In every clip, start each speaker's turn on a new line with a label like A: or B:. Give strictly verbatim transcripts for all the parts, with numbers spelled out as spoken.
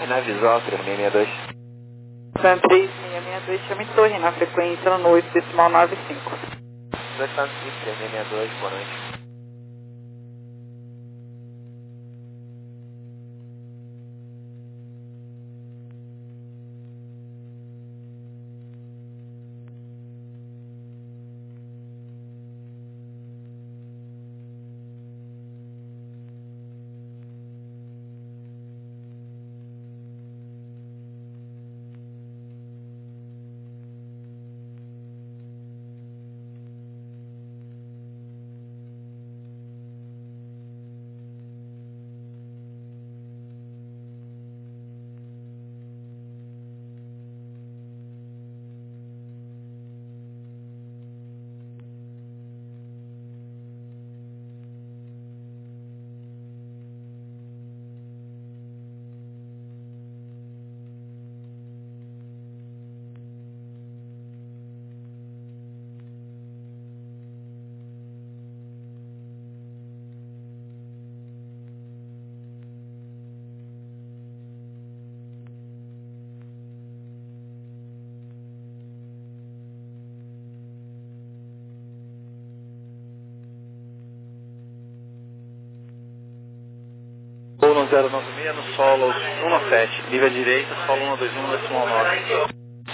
A: na visual, três seis seis dois.
B: Sam três seis seis dois, chame torre na frequência no oito decimal nove cinco.
A: dois Sam três seis seis dois, boa noite.
C: Solo zero nove seis no solo um sete, nível direita, solo um dois um decimal nove.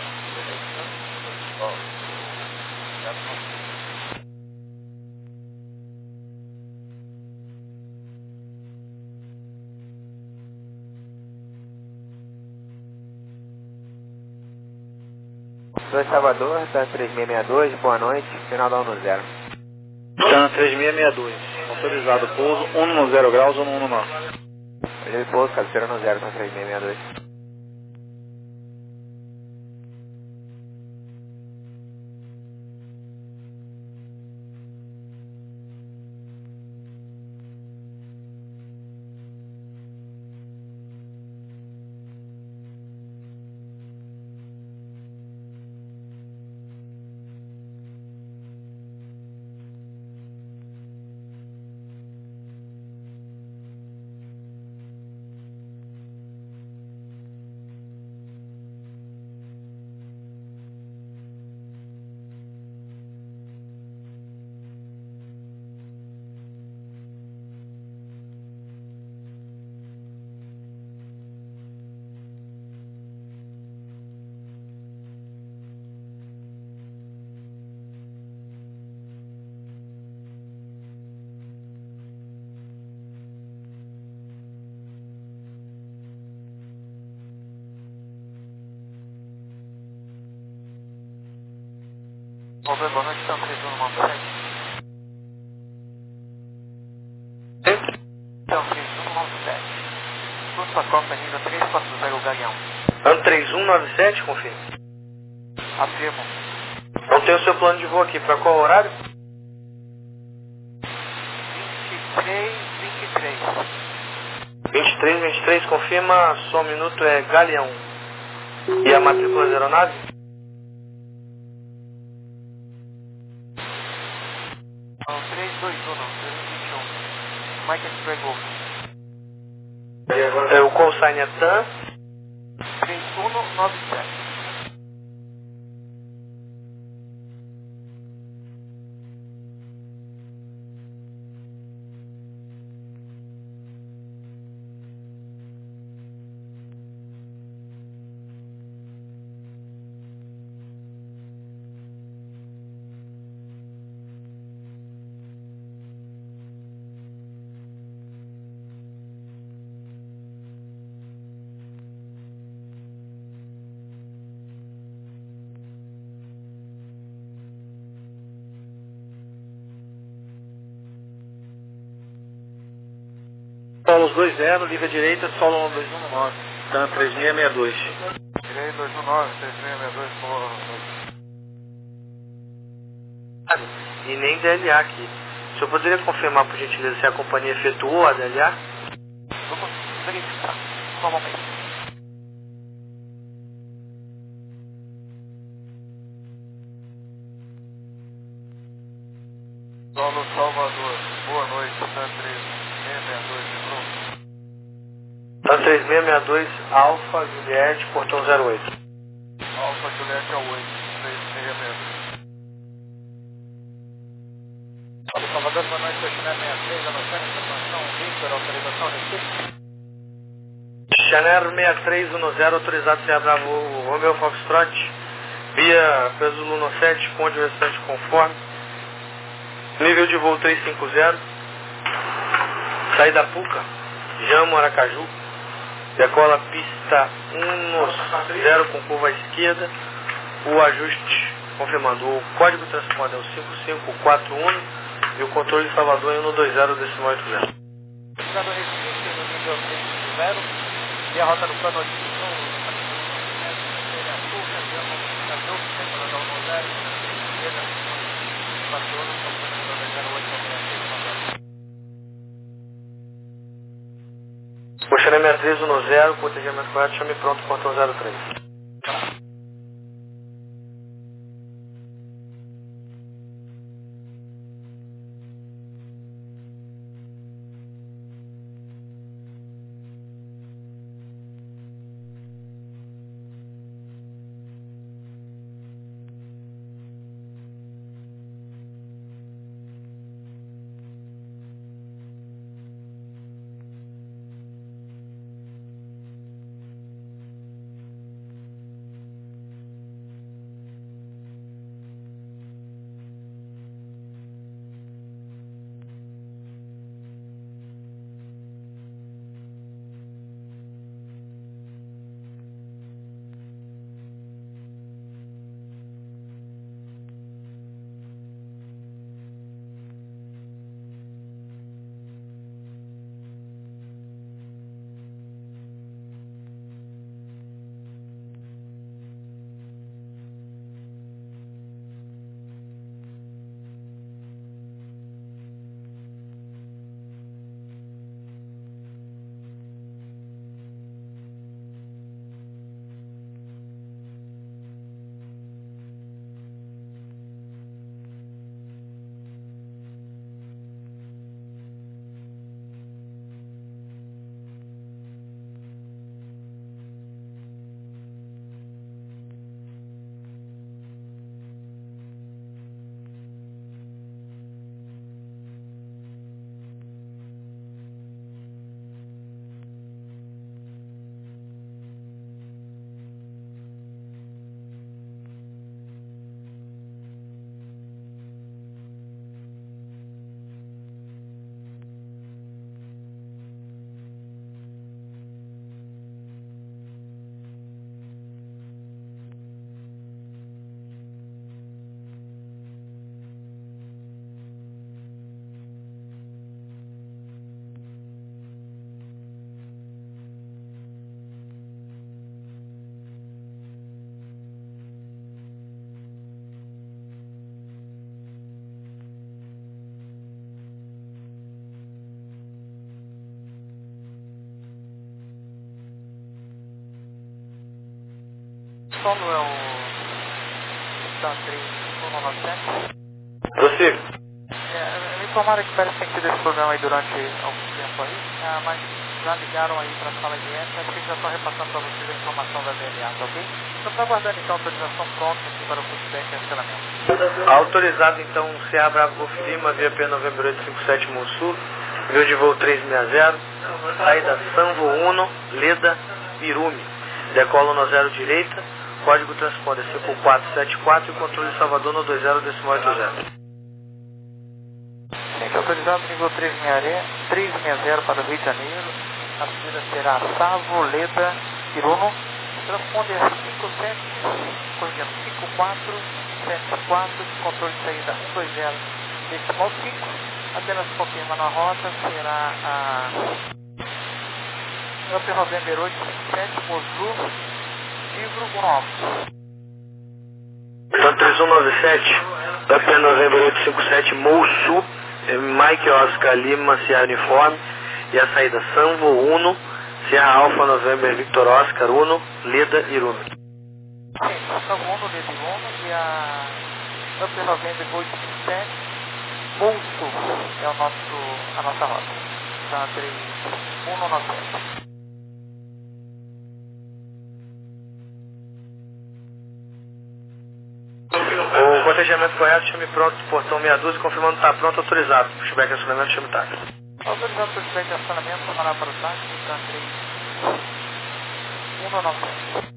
A: dois Salvador, Sam três seis seis dois, boa noite, final da um no zero.
C: Sam três seis seis dois, autorizado pouso um no zero graus um no nove.
A: Olhei pouso, cabeceira no zero, Sam três seis seis dois.
C: Boa noite, Sam três um nove sete. Sam três um nove sete. Curso para Copa nível três quatro zero Galeão. Sam três um nove sete, confirma. Afirmo. Então tem o seu plano de voo aqui, para qual horário? vinte e três, vinte e três. vinte e três, vinte e três, confirma, só um minuto é Galeão. E a matrícula da aeronave? três dois um, três vinte e um. Mike entregou. É, o call sign é T A M três um nove sete. Solo dois zero, liga direita, solo um dois um nove. Tan três seis seis dois. três dois um nove, três seis seis dois, solo. E nem D L A aqui. O senhor poderia confirmar, por gentileza, se a companhia efetuou a D L A? Vamos verificar. Só um momento. Solo Salvador, boa noite, Tan três seis seis dois de novo. Tan três três seis seis dois, Alfa Juliette, portão zero oito.
D: Alfa Juliette é o oito, três seis seis dois. Salvador, boa noite, Chanel sessenta e três, anotando informação, Victor, autorização, Recife.
C: Chanel sessenta e três dez, autorizado C A Bravo Romeo Foxtrot, via Peso Luno sete, ponte o restante conforme. Nível de voo trezentos e cinquenta, saída Puca, Jamo, Aracaju, decola pista dez com curva à esquerda, o ajuste confirmando, o código de transponder é o cinco cinco quatro um e o controle de Salvador é um dois zero decimal oito zero.
D: Cidade do Recife, no nível trezentos e cinquenta, e a rota do plano oito
C: Chanel sessenta e três dez, protegimento correto, chame pronto, portão zero três.
D: Solo é o Stan três um nove sete.
C: Prossiga.
D: É, me informaram que parece que tem tido esse problema aí durante algum tempo aí, ah, mas já ligaram aí para a sala de ética, acho que já estão repassando para vocês a informação da D N A, tá ok? Estamos aguardando então a autorização pronta aqui para o feedback e cancelamento.
C: Autorizado então C A Bravo Golf Lima, via P Novembro oito cinco sete Sul, nível de voo trezentos e sessenta, saída Sanvo um, Leda, Irume, decola no zero direita, código transponder cinco quatro sete quatro e controle de Salvador no dois zero decimal oito zero.
D: Sim, autorizado nível trezentos e sessenta para o Rio de Janeiro, a subida será Savo, Leda, Iruno, transponder cinco sete, corrigindo cinco quatro sete quatro, controle de saída um dois zero decimal cinco, apenas confirmando a rota, será a Up November oito cinco sete, Mosul, Livro nove.
C: Então três um nove sete, Up November oito cinco sete, Mosul, Mike Oscar Lima, Sierra Uniforme, e a saída Sanvo um, Sierra Alfa November Victor Oscar um, Leda Irume.
D: Sim, Sanvo um, Leda Irume, e a Up November oito cinco sete, Mosul é o nosso, a nossa rota. Então três um nove sete.
C: cotejamento correto, chame pronto, portão meia dúzia, confirmando que está pronto, autorizado. Pushback de acionamento, chame táxi.
D: Autorizado o pushback de acionamento, parar para o táxi, T A M três um nove sete.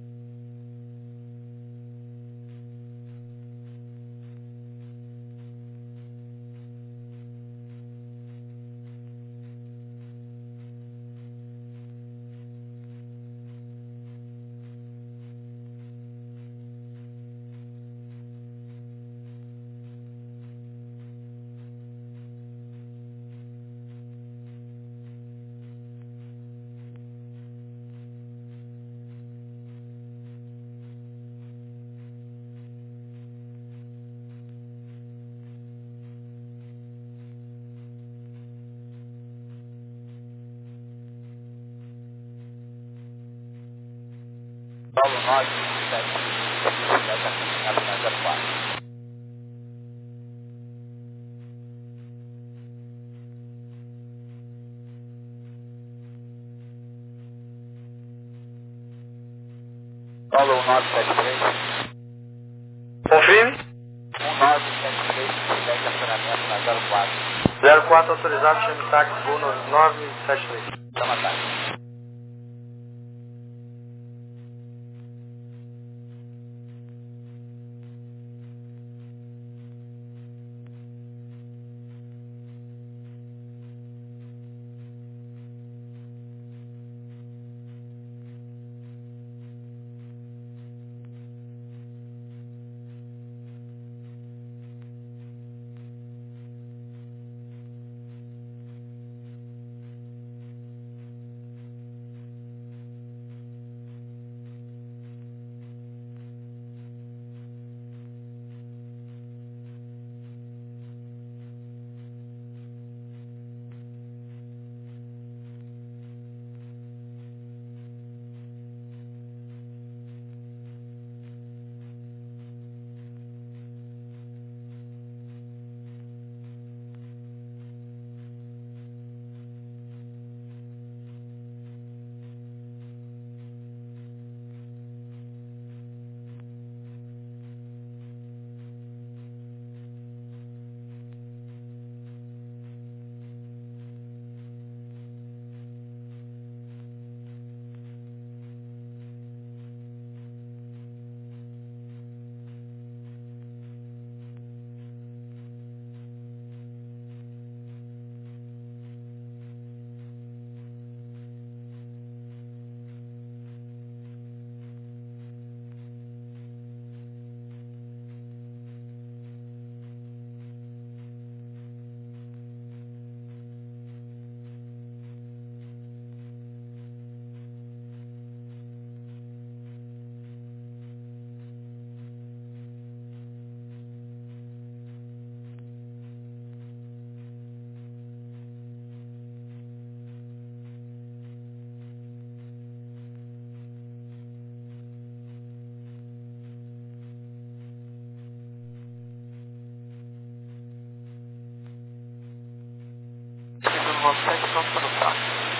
E: Paulo nove sete zero quatro. Paulo nove sete três.
C: Confirme.
E: um nove sete três, feedback de acionamento na zero quatro.
C: zero quatro autorizado, chame táxi, voo nove sete três.
E: Chama táxi.
D: nove sete, pronto para o táxi.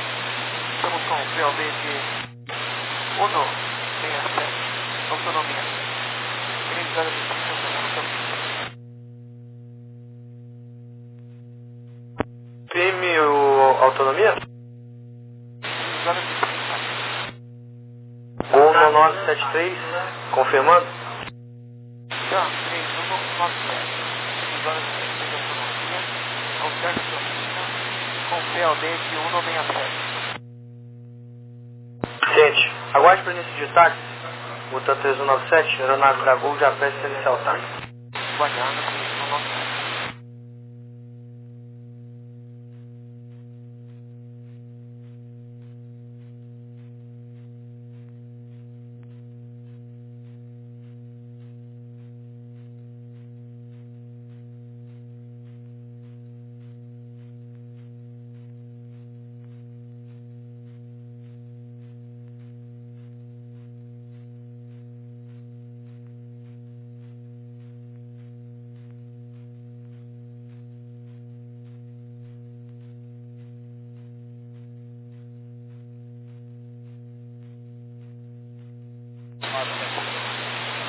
D: Estamos com o P O B de um seis sete, autonomia. três horas e cinquenta minutos.
C: Prime o autonomia?
D: três horas e trinta minutos.
C: Gol nove sete três, confirmando?
D: T A M três um nove sete. três horas e trinta de autonomia. Alterne domínio com P O B de um seis sete.
C: Gente, aguarde para início de táxi. Botando três um nove sete, aeronave da Gol já presta inicial táxi.
D: Guardiano três um nove sete.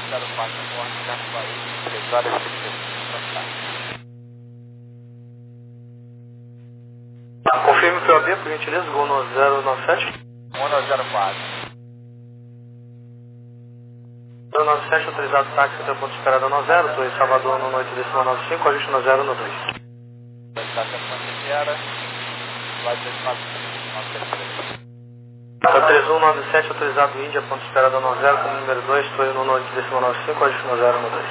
E: zero quatro, Morte, Jacuaí, três horas e trinta minutos.
C: Confirme o P O B, por gentileza, gol no zero nove sete.
E: um nove zero quatro.
C: zero nove sete, autorizado táxi até o ponto de esperada no zero, estou em Salvador no oito décimo nove cinco, ajuste no zero no dois.
E: Está sendo Mantiqueira, vai dois quatro nove três três.
C: três um nove sete, autorizado Índia, ponto de esperada no zero, com número dois, estou indo no oito décimo nove cinco, ajuste no zero no dois.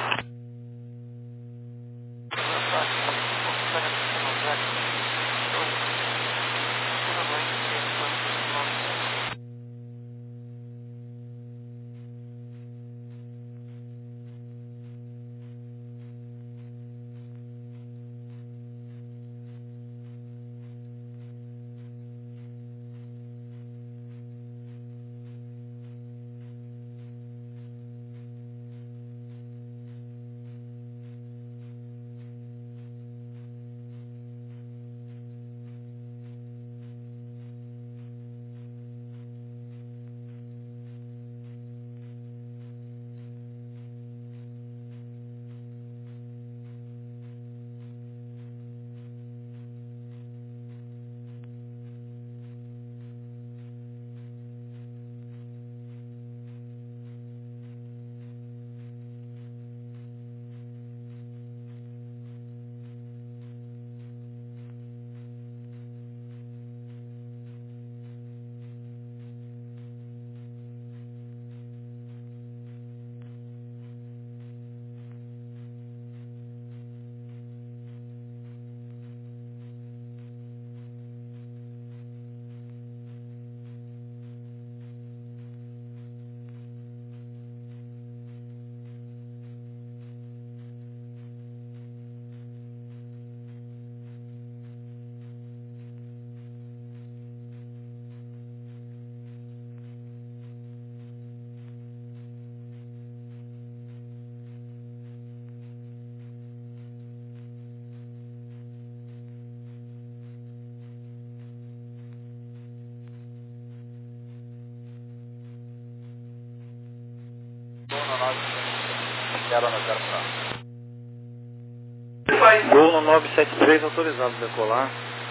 F: Gol no nove sete três, autorizado a decolar.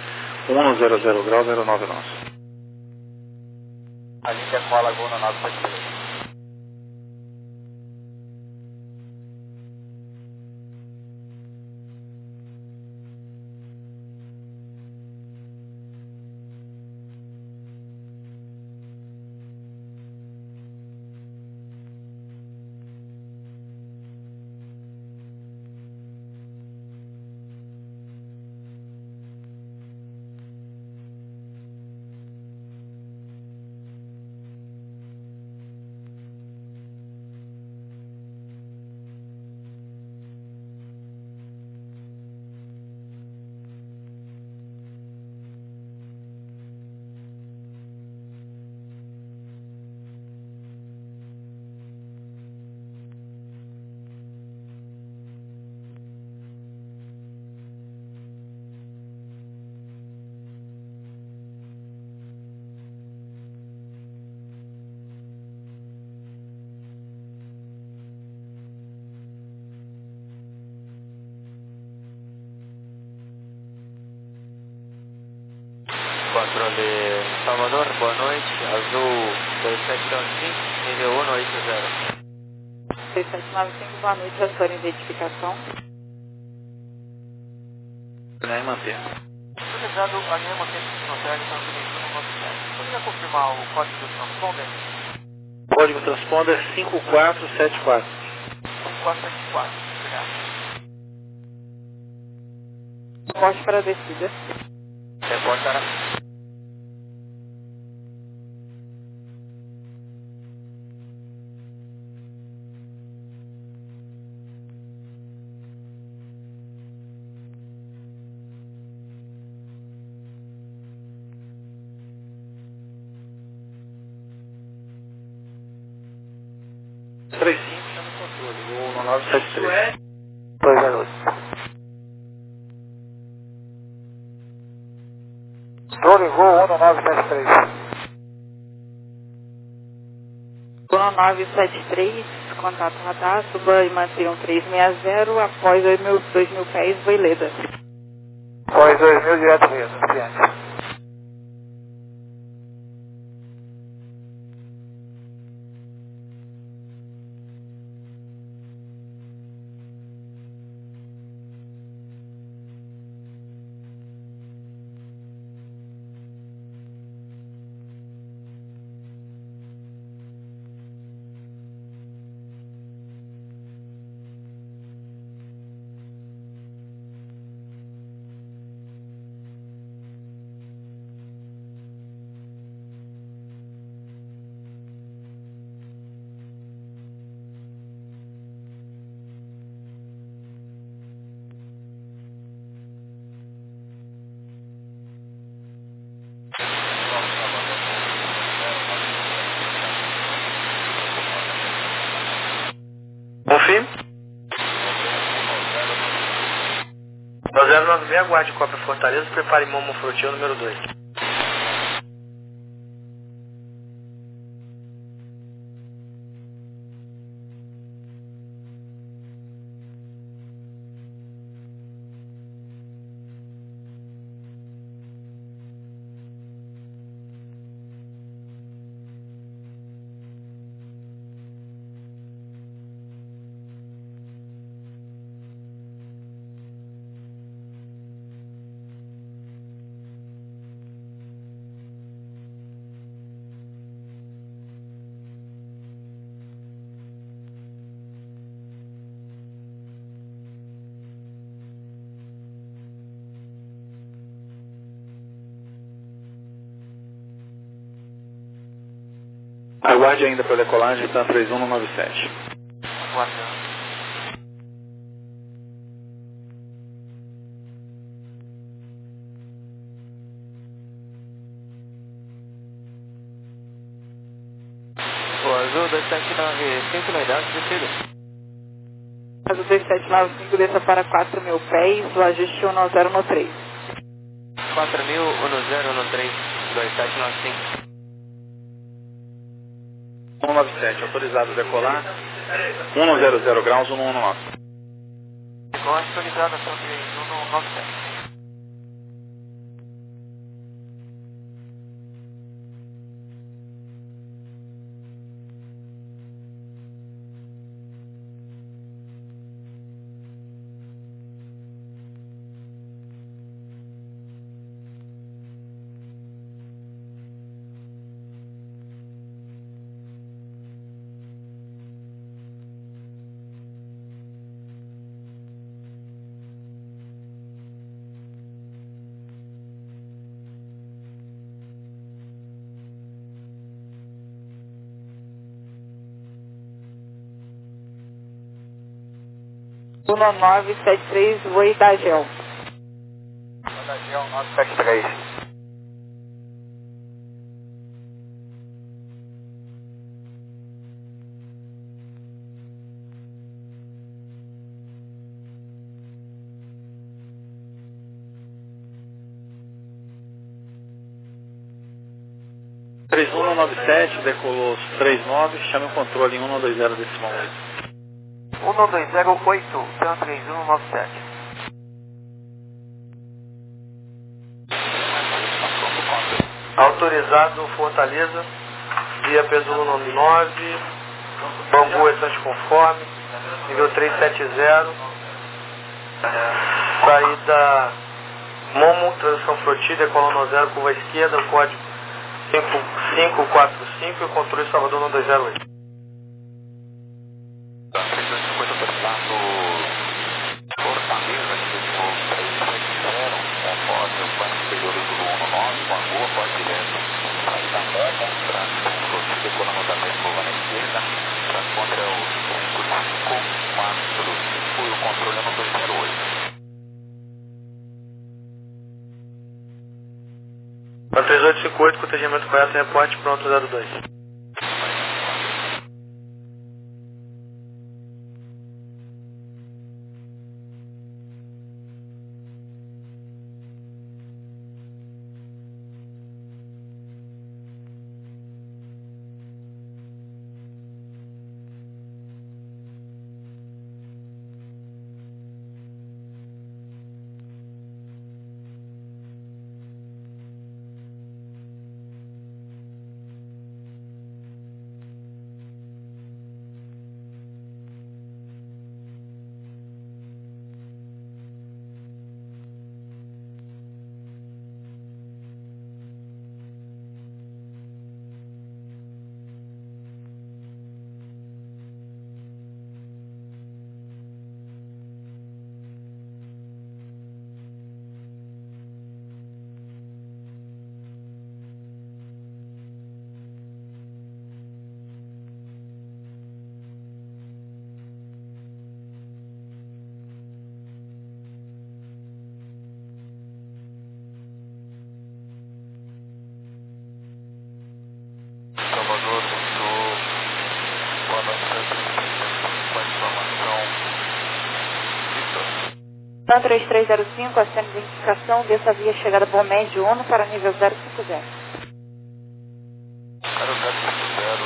F: um zero zero grau, zero nove nosso.
E: A gente decola gol no nove sete três.
A: Controle Salvador, boa noite, azul dois sete nove cinco, nível um oito zero.
B: dois sete nove cinco, boa noite, a sua identificação.
F: Né, manter.
D: Utilizando a linha mantém no térreo, então, no nosso teste. Poderia confirmar o código do transponder?
F: Código transponder cinco quatro sete quatro.
D: cinco quatro sete quatro, obrigado.
B: Reporte para a descida.
A: Reporte para...
F: três cinco, chama o controle. Gol no nove sete três.
A: Dois garotos.
F: Controle, gol um no nove sete três.
B: Gol no nove sete três, contato radar, suba e mantenha um três seis zero, após dois mil, dois mil pés, Voileda.
D: Após dois mil, direto mesmo, cliente.
C: Confirme. nove zero nove seis, aguarde Cópia Fortaleza, prepare Momo Frutinho número dois.
F: Aguarde ainda para decolagem, tá três um nove sete.
D: Aguardando.
A: O Azul dois sete nove cinco, unidade descida.
B: Azul dois sete nove cinco, desça para quatro mil pés, o ajuste um zero no três.
A: quatro mil, um zero no três, dois sete nove cinco.
F: um nove sete, autorizado a decolar. um zero zero graus, um um nove.
D: Igual atualizada, só três um nove sete.
B: um nove sete três, Voi da Gel.
D: Gel nove sete três.
F: três um nove sete, decolou três nove, chame o controle em um dois zero decimal oito.
D: um dois zero oito, então três um nove sete.
C: Autorizado Fortaleza, via Pedro nove, Bangu Estante Conforme, nível trezentos e setenta, saída Momo, transição Flotilla, decolando zero, curva esquerda, código cinco cinco quatro cinco e o controle Salvador um dois zero oito. três oito cinco oito, protegimento correto, reporte pronto zero dois.
E: com a informação Vitor.
B: Então três três zero cinco, acende identificação dessa via chegada Bom Médio Uno para nível zero cinco zero.
E: Para o zero cinco zero,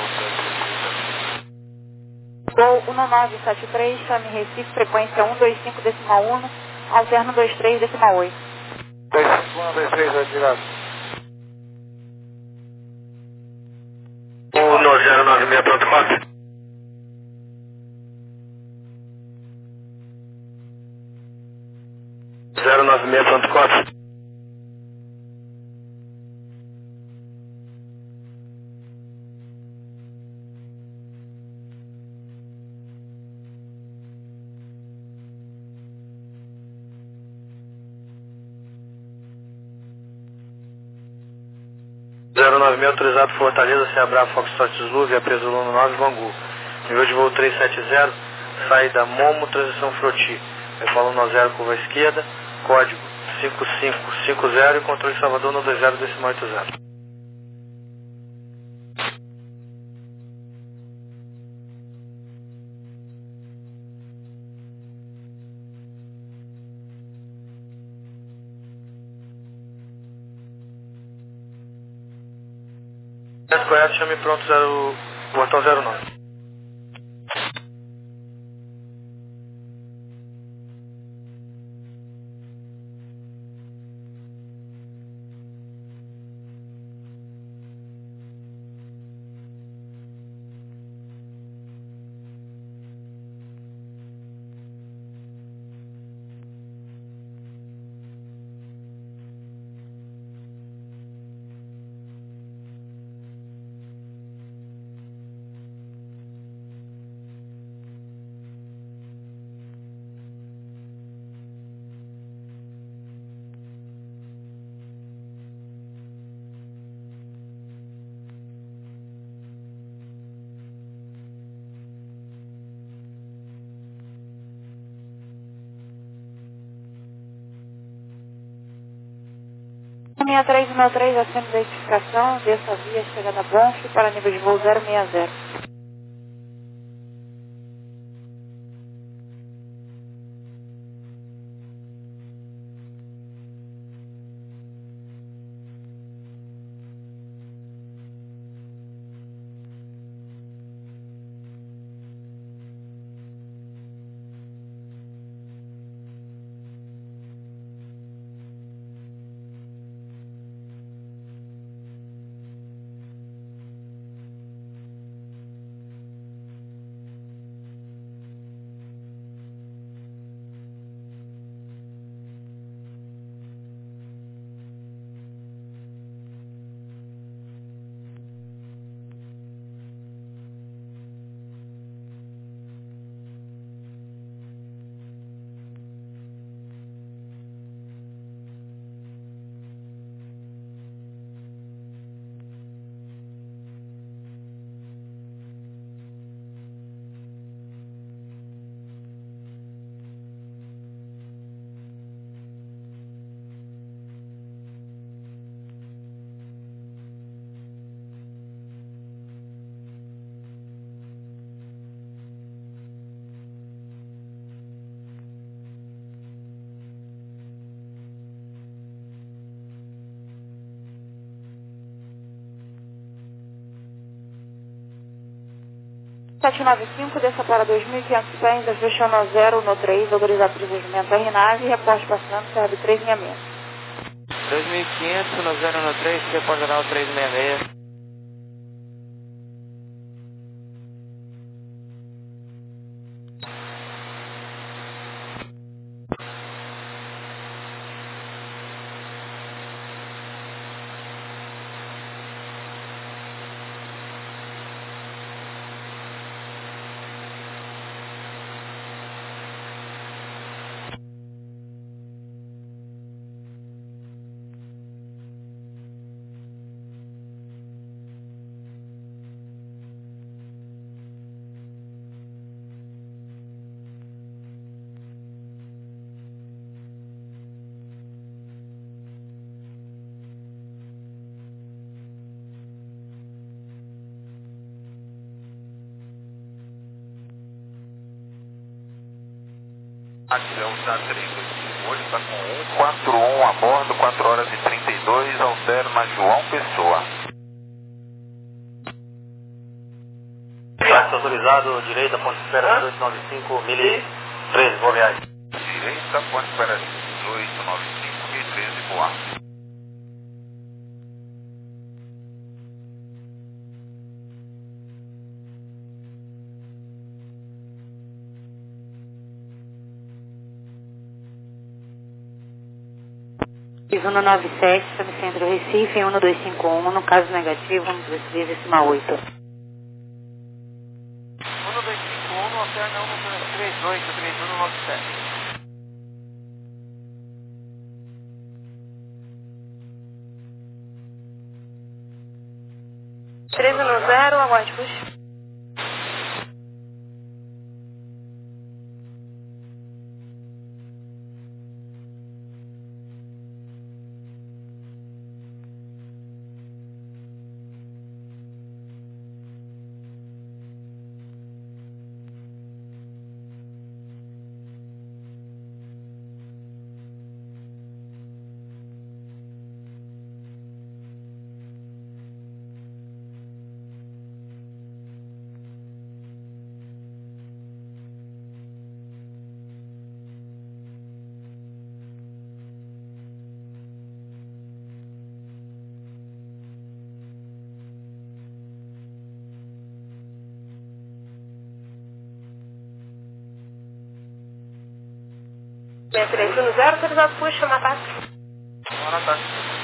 B: Gol um nove sete três, chame Recife, frequência um dois cinco decimal um, alterno dois três decimal oito.
D: dois cinco um, dois três, virado.
C: um zero nove seis ponto quatro. zero nove seis ponto quatro. zero nove seis autorizado Fortaleza, Ceará, Foxtrot Zulu, via Peso Luno nove, Bangu. Nível de voo trezentos e setenta, saída Momo, transição Froti. Decolo no zero, curva esquerda, código cinco cinco cinco zero e controle Salvador no dois zero decimal oito zero. Correto, chame pronto, zero, portão zero nove.
B: seis três um três, acende identificação dessa via chegada Bonfim para nível de voo zero seis zero. sete nove cinco, desça para dois mil e quinhentos pés, ajustando no zero no três, autorizado para desenvolvimento R nave, reporte passando, serve três seis seis.
A: dois mil e quinhentos no zero no três, reporte geral três seis seis.
E: Delta três dois cinco oito, está com um quatro um a bordo, quatro horas e trinta e dois, altero na João Pessoa.
C: Táxi autorizado, direita, ponte espera dois nove cinco, mil e treze, boa viagem.
E: Direita, ponte espera dezoito nove cinco, mil e treze, boa.
B: um nove sete, Centro Recife, um dois cinco um, no caso negativo, um dois três, décima oito.
D: um dois cinco um, alterna um três oito, três um nove sete.
B: três um zero, aguarde push. três um zero, autorizado push, chamar táxi.
D: Bora, táxi.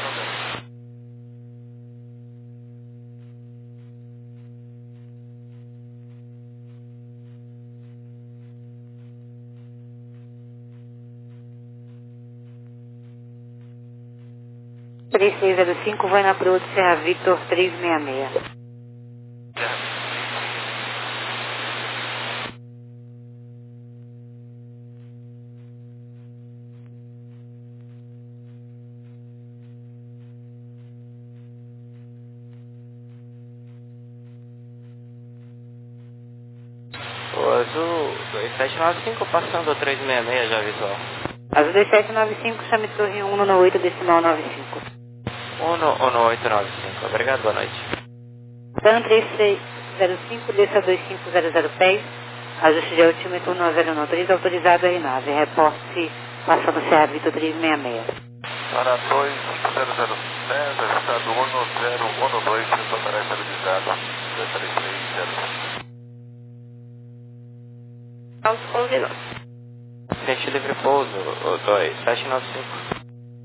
B: três seis zero cinco, vai na proa de Serra Victor três seis seis.
A: O Azul dois sete nove cinco passando três seis seis, já visual.
B: Azul dois sete nove cinco, chame torre um no oito, decimal nove cinco.
A: um no oito nove cinco, obrigado, boa noite.
B: Tan três seis zero cinco, desça dois cinco zero zero pés, ajuste de altímetro um zero um três, autorizado a nave, reporte passando Serra Victor três seis seis.
E: Para dois cinco zero zero dez, ajustado um zero um dois, sensor parece estabilizado, dois três três zero.
B: Alto combinou.
A: Frente livre pouso, o dois sete nove cinco.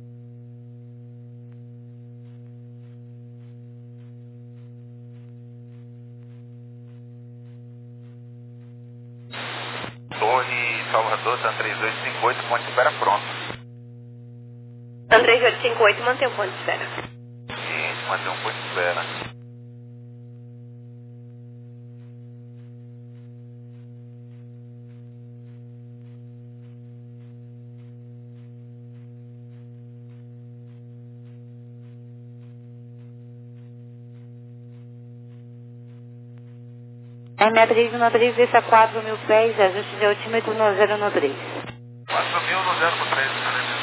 E: Torre Salvador, Tan três oito cinco oito, ponte espera pronto.
B: Tan três oito cinco oito, mantém o ponto de espera.
E: Ciente, mantém um ponto de espera.
B: R M três um três, desça quatro mil pés, ajuste de altímetro um zero um três.
E: quatro mil no zero três,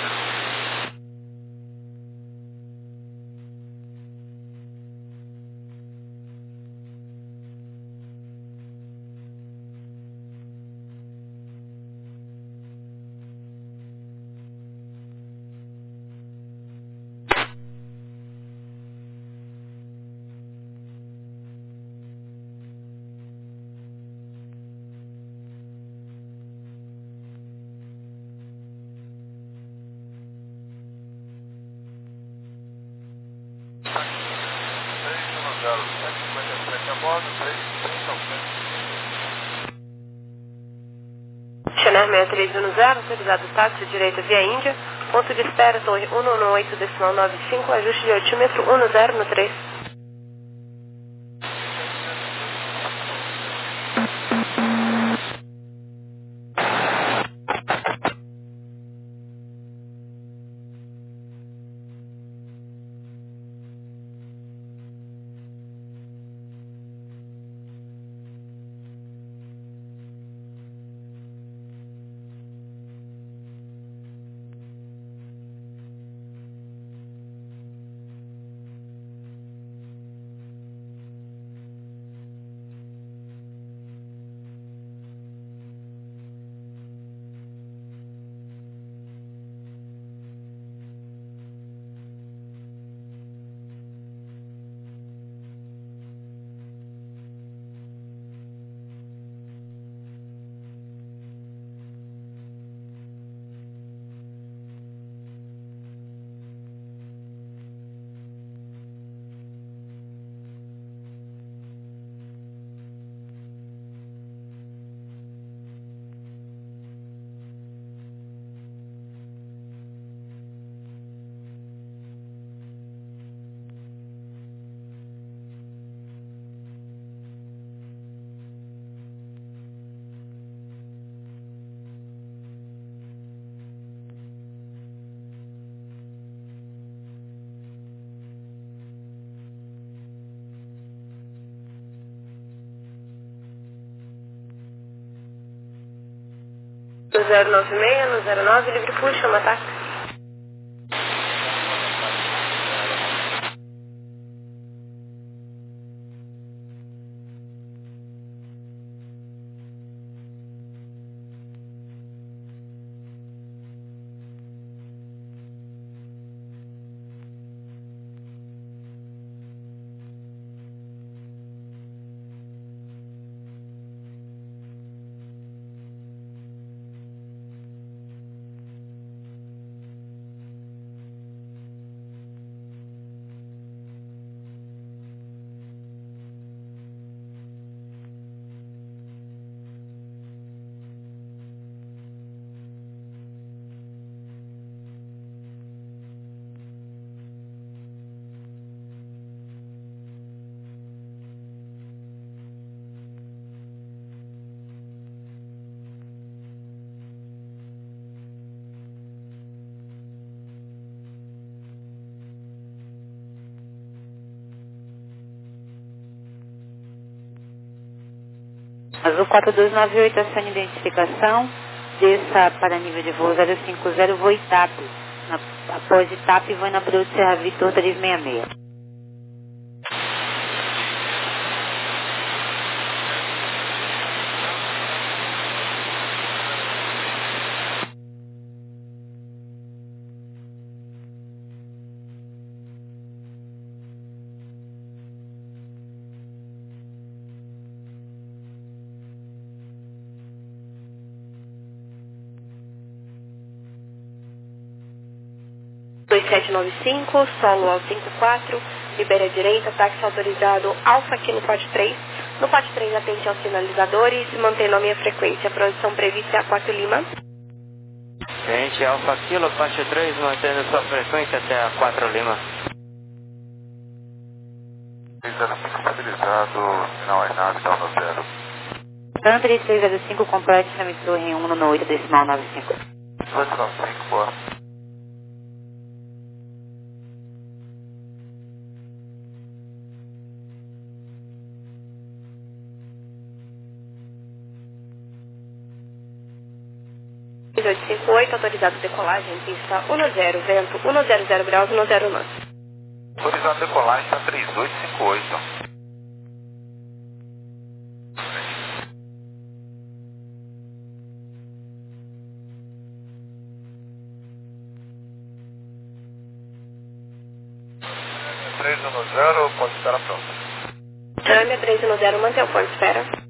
B: Chanel seis três um zero, autorizado táxi direita via Índia, ponto de espera torre um um oito, decimal nove cinco, ajuste de altímetro um zero um três.
G: zero nove seis, no zero nove, livre push, chama táxi.
B: Azul quatro dois nove oito, acione identificação, desça para nível de voo zero cinco zero, voo Itap. Na, após Itap, voo na Brode Serra Vitor trezentos e sessenta e seis.
G: dois sete nove cinco, solo ao cinco quatro, libere a direita, táxi autorizado Alfa aqui no pote três. No pote três atente aos sinalizadores, mantendo a minha frequência, a produção prevista é a quatro Lima.
A: Gente, Alfa Kilo, pote três, mantendo sua frequência até a quatro Lima.
E: três zero cinco estabilizado, final aeronave, down no zero.
B: Tan três três zero cinco, complete na torre um no oito, decimal nove cinco.
E: dois nove cinco, boa.
G: oito cinco oito, autorizado decolagem, pista um zero, vento um zero zero graus, um zero nove.
E: Autorizado decolagem, está três oito cinco oito. três um zero, pode estar pronto.
G: Câmbio três um zero, mantém o ponto de espera.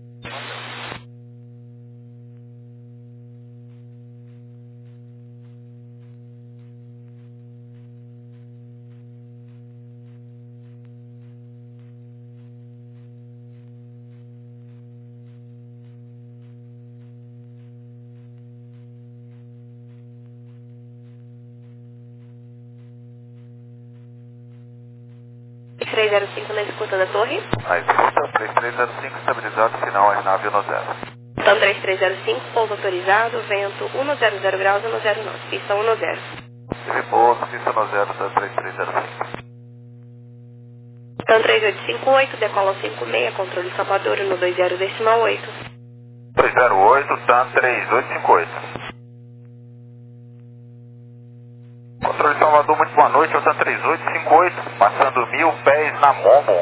G: três zero cinco na escuta da torre.
E: A escuta, três três zero cinco estabilizado, final aeronave no zero.
G: Então três três zero cinco, pouso autorizado, vento um zero zero graus, um zero nove, pista um zero.
E: Repouso, pista no zero, da três três zero cinco.
G: Então três oito cinco oito, decola ao cinco seis, controle Salvador no dois zero decimal oito.
E: dois zero oito, T A M três oito cinco oito. Controle Salvador, muito boa noite, T A M três oito cinco oito, passando mil pés na Momo.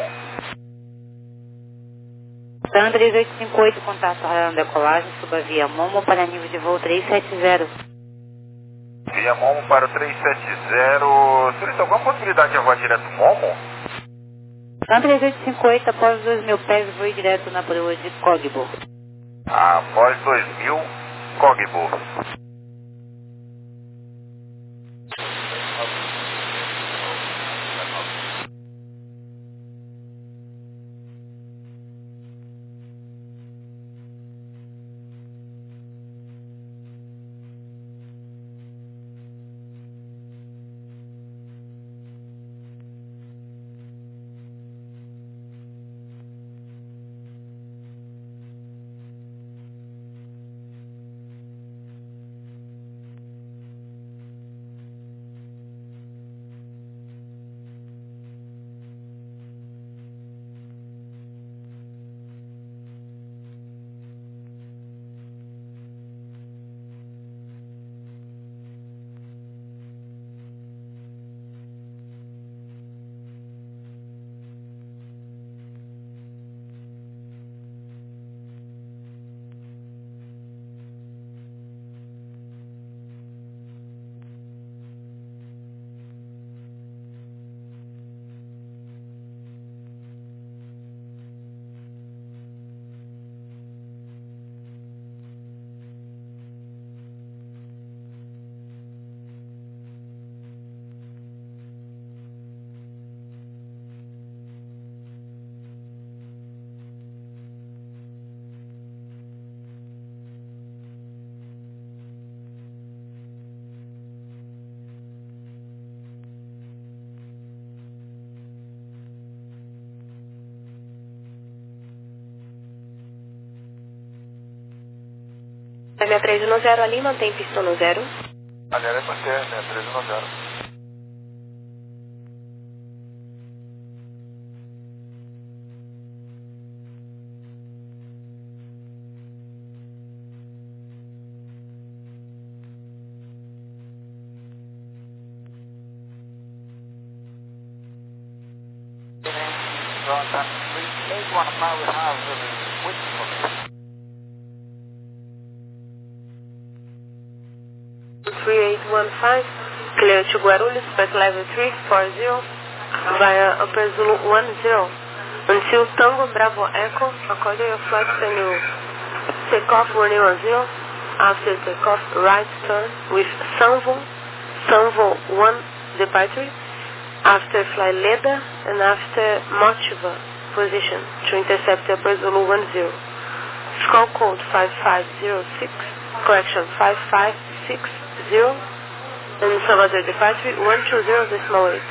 B: Tan três oito cinco oito, contato raiando decolagem, suba via Momo para nível de voo trezentos e setenta.
E: Via Momo para o trezentos e setenta. Senhorita, alguma possibilidade de voar direto Momo?
B: Tan três oito cinco oito, após dois mil pés, voe direto na proa de Cogbo.
E: Após dois mil, Cogbo.
G: seis três um zero ali, mantém pista no zero.
E: Ali é manter, seis três um zero.
G: three eight one five, clear to Guarulhos, back level three four zero, via Upper Zulu one zero. Until Tango Bravo Echo, according your flight can you take off running one zero, after takeoff right turn with Sanvo, Sanvo one departure, after fly Leda, and after Motiva position to intercept Upper Zulu one zero. Skull code five five zero six, correction five five six zero, and Salvador departure one two zero decimal eight.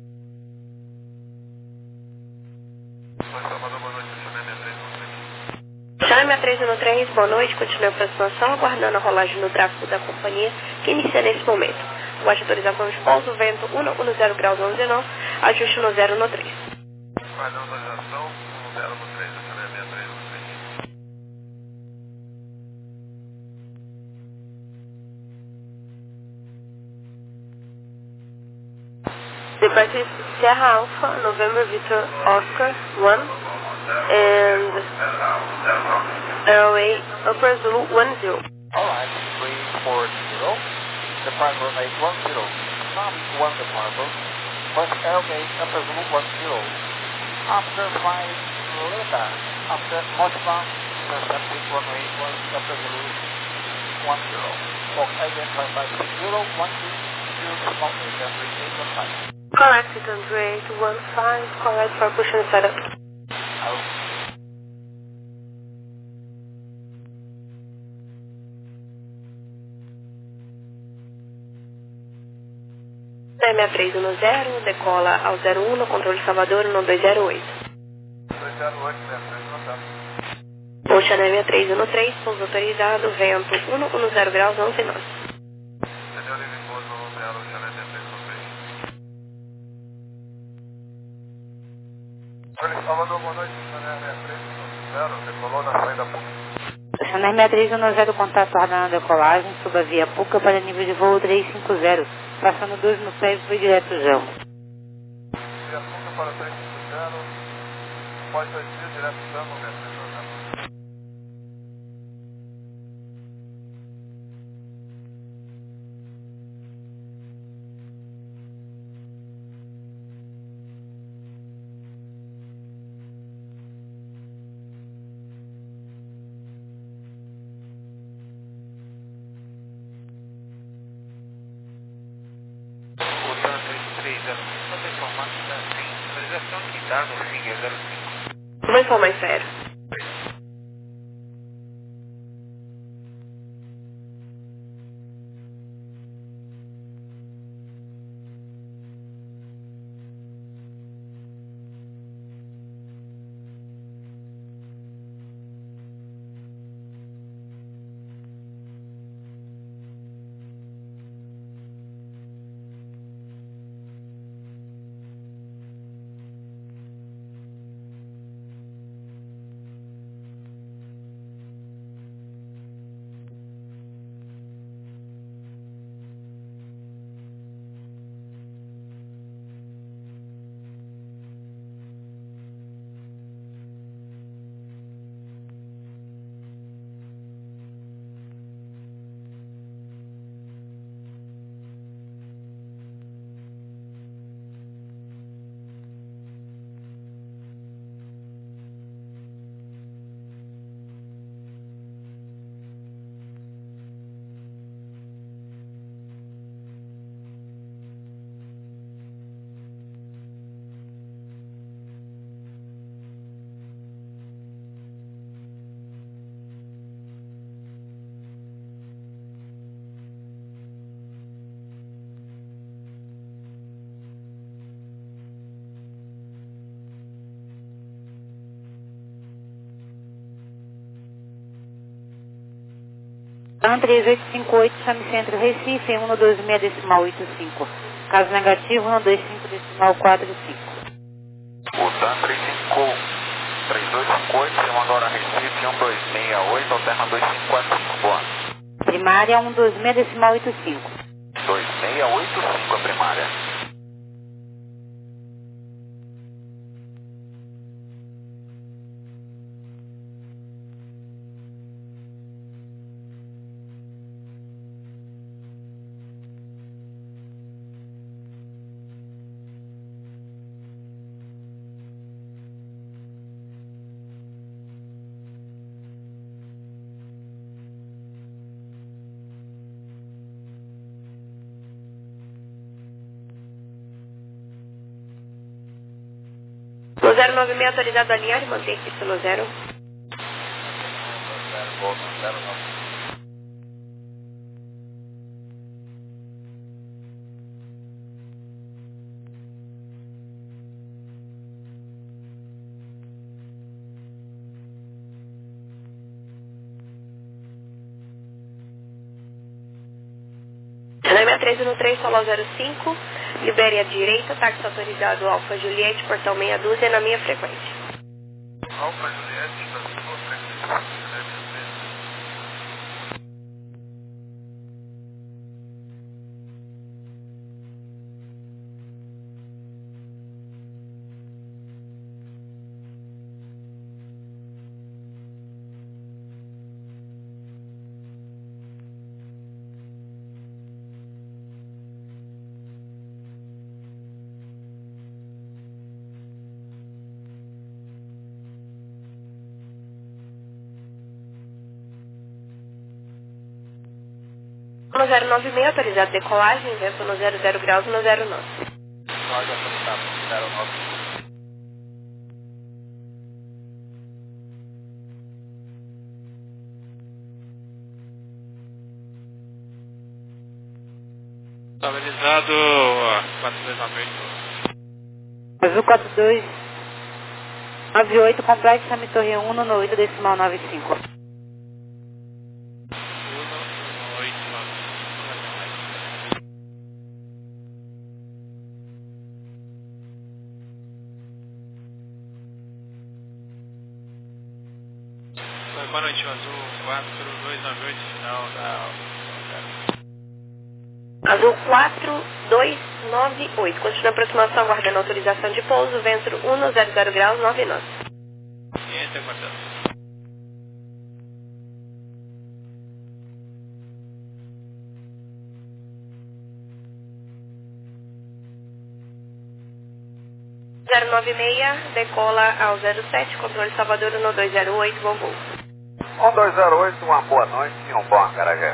G: Chame a três um três, boa noite, continue a aproximação, aguardando a rolagem no tráfego da companhia, que inicia nesse momento. Baixa autorização de pouso, vento um um zero graus onze nove, ajuste no zero no três.
E: Guarda a autorização, um zero no três, chame a seis três um três.
G: Departure Sierra Alpha, November Victor Oscar one, and Airway Upper Zulu one zero.
D: Alright, three four zero, departure rate one zero, top one departure, first airway Upper Zulu one zero. After flying Leda, after Motiva, intercepting runway one Upper Zulu one zero. Fox again five five six zero, one two zero, small data three eight one five.
G: Correct, return three eight one five, correct for pushing setup.
D: Out.
G: seis três um zero, decola ao zero um no controle Salvador no dois zero oito.
E: dois zero oito, seis três um zero.
G: Ocean seis três um três, pouso autorizado, vento um um zero graus onze nove.
E: Entendeu, livre pouso no zero, chame a seis três um três. Oi, Salvador, boa noite, chame a seis três um zero, decolou na saída pública.
B: Chanel seis três um zero, contato na decolagem, suba a via Puca para nível de voo trezentos e cinquenta, passando dois no pé e foi direto Jão.
E: Via Puca para trezentos e cinquenta, pode dois dias direto Jão, seis três um zero.
G: Vou informar em sério.
B: TAM três oito cinco oito, chame Centro Recife, um dois seis decimal oito cinco. Caso negativo, um dois cinco decimal quatro cinco.
E: O TAM três oito cinco oito, chama agora Recife um dois seis oito, alterna dois cinco quatro cinco, boa.
B: Primária um dois seis decimal oito cinco.
E: dois seis oito cinco a primária.
G: No zero nove seis autorizado a alinhar e manter fixo no zero. Chama três um três, solo zero cinco, libere à direita, táxi autorizado Alfa Juliette, portão meia dúzia na minha frequência.
E: Alfa Juliette, na sua frequência.
G: No zero nove seis, autorizado decolagem, vento no zero zero graus no zero nove.
E: Pode autorizar no zero nove.
C: Estabilizado quatro dois nove oito.
B: Azul quatro dois nove oito, complexo, chame Torre um no oito decimal nove cinco.
C: Boa noite, Azul quatro dois nove oito, final da...
G: Azul quatro dois nove oito. Continua a aproximação, aguardando autorização de pouso, vento um no zero zero graus nove nove.
C: E está aguardando.
G: zero nove seis, decola ao zero sete, controle Salvador no dois zero oito, bom voo.
E: um dois zero oito, uma boa noite e um bom acarajé.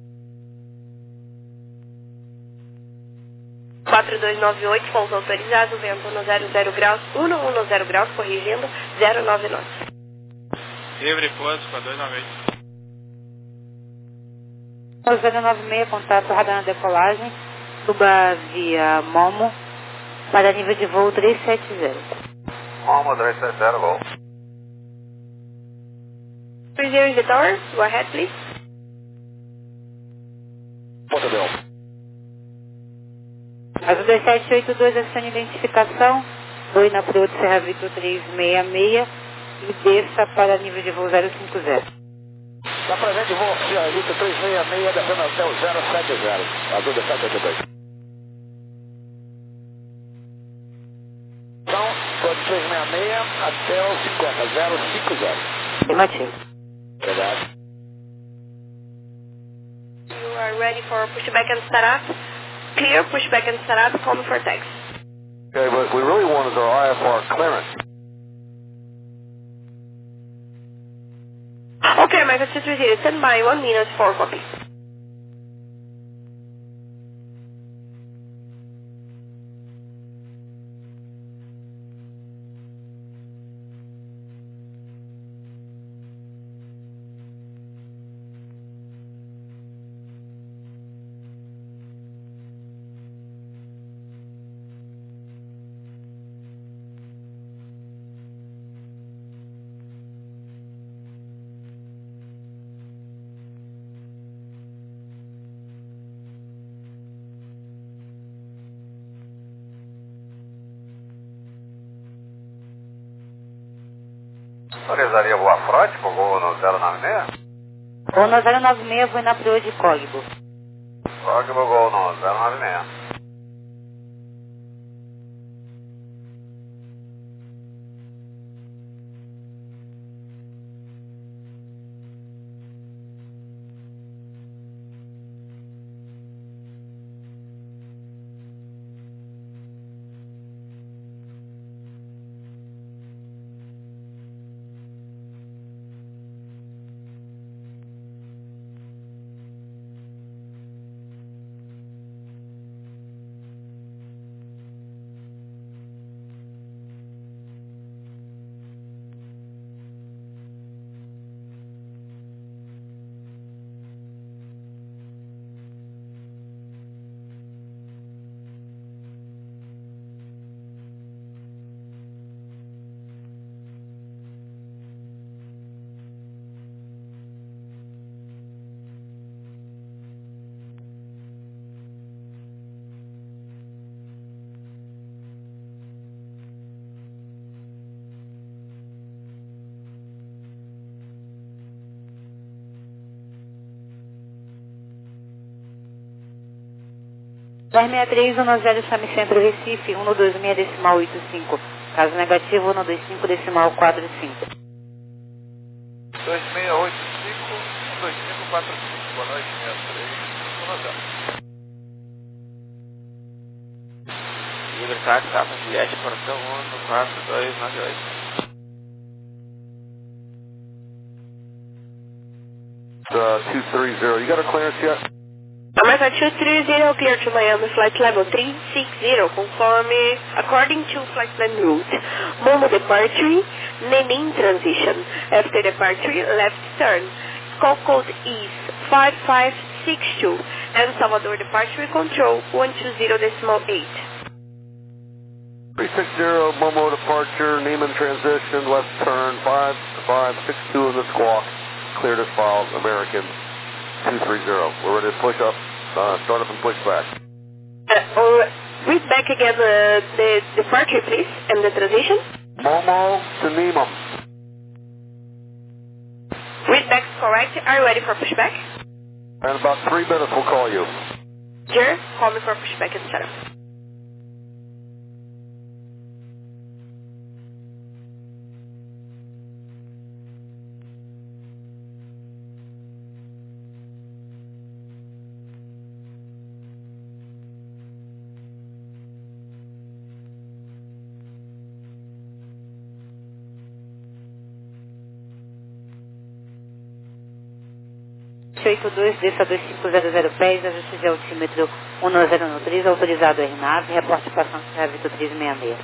G: quatro dois nove oito, pouso autorizado, vento no zero zero graus, um no um no zero graus, corrigindo, zero nove nove.
C: Livre pouso para dois nove oito.
B: zero nove seis, contato radar na decolagem, suba via Momo, para nível de voo trezentos e setenta.
E: Momo trezentos e setenta, voo.
G: three zero is the tower, go ahead please.
E: Ponta Del.
B: Azul dois sete oito dois, acione identificação, voe na Pro de Serra Vitor trezentos e sessenta e seis e desça para nível de voo zero cinco zero.
E: Está presente voo oficial, Vitor trezentos e sessenta e seis, descendo até o zero sete zero. Azul dois sete oito dois. Então, voo de trezentos e sessenta e seis até o cinquenta, zero cinco zero.
B: Afirmativo.
E: Obrigado.
G: You are ready for pushback and startup. Clear, pushback and startup, call me for taxi.
E: Okay, but we really wanted our I F R clearance.
G: Okay, America two three zero, stand by, one minute for copy.
E: Autorizaria voar frente com voo no zero nove seis?
B: Voo no zero nove seis, vou na Prior de Código.
E: Código voo no zero nove seis.
B: dez sessenta e três, um zero Chame Centro Recife, um dois seis decimal oito cinco. Caso negativo, um dois cinco decimal quatro cinco.
E: dois seis oito cinco, um dois cinco quatro cinco. Boa noite, sessenta e três, um zero.
A: Libertad, Capa Juliette, portão um quatro dois nove oito.
E: Uh, two three zero, you got a clearance yet?
G: America two three zero, clear to Miami, flight level three six zero, conforme according to flight plan route. Momo departure, Nenin transition. After departure, left turn. Call code is five five six two. And Salvador departure control one two zero decimal eight.
E: three six zero, Momo departure, Neiman transition, left turn, five five six two in the squawk. Cleared as follows, American two three zero. We're ready to push up, uh, start up and push back.
G: Uh, or read back again uh, the departure, please, and the transition.
E: Momo to Neiman.
G: Read back correct. Are you ready for pushback?
E: In about three minutes, we'll call you.
G: Sure. Call me for pushback and setup.
B: oito dois, desça dois cinco zero zero pés, ajuste de altímetro um zero um três, autorizado R nave, reporte passando Serra Vitor três seis seis.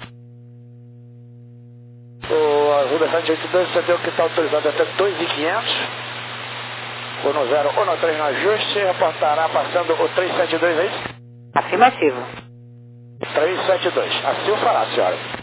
H: O Arruda sete oito dois, você deu que está autorizado até dois mil e quinhentos. O no zero um três no ajuste, reportará passando o três sete dois, é isso?
B: Afirmativo.
H: três sete dois, assim o fará, senhora.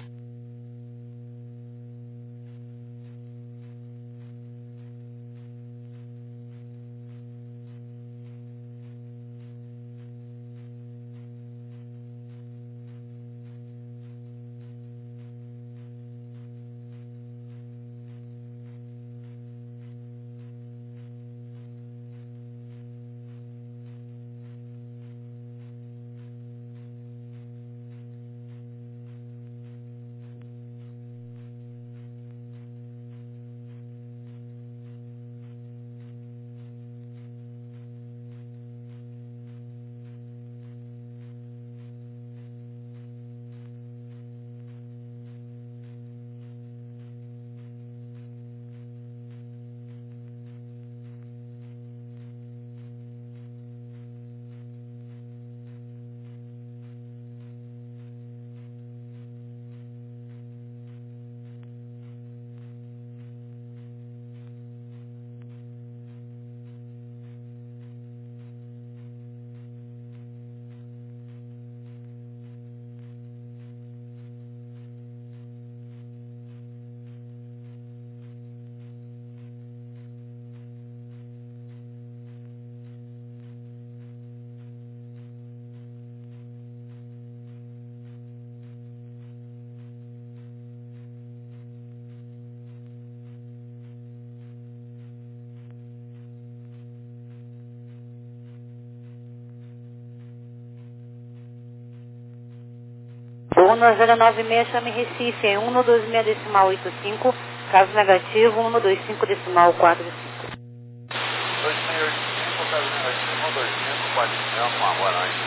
B: London zero nove seis, chame Recife em um dois seis decimal oito cinco, caso negativo um dois cinco decimal quatro cinco.
E: dois seis oito cinco, caso negativo um dois cinco, quatro cinco, uma boa noite.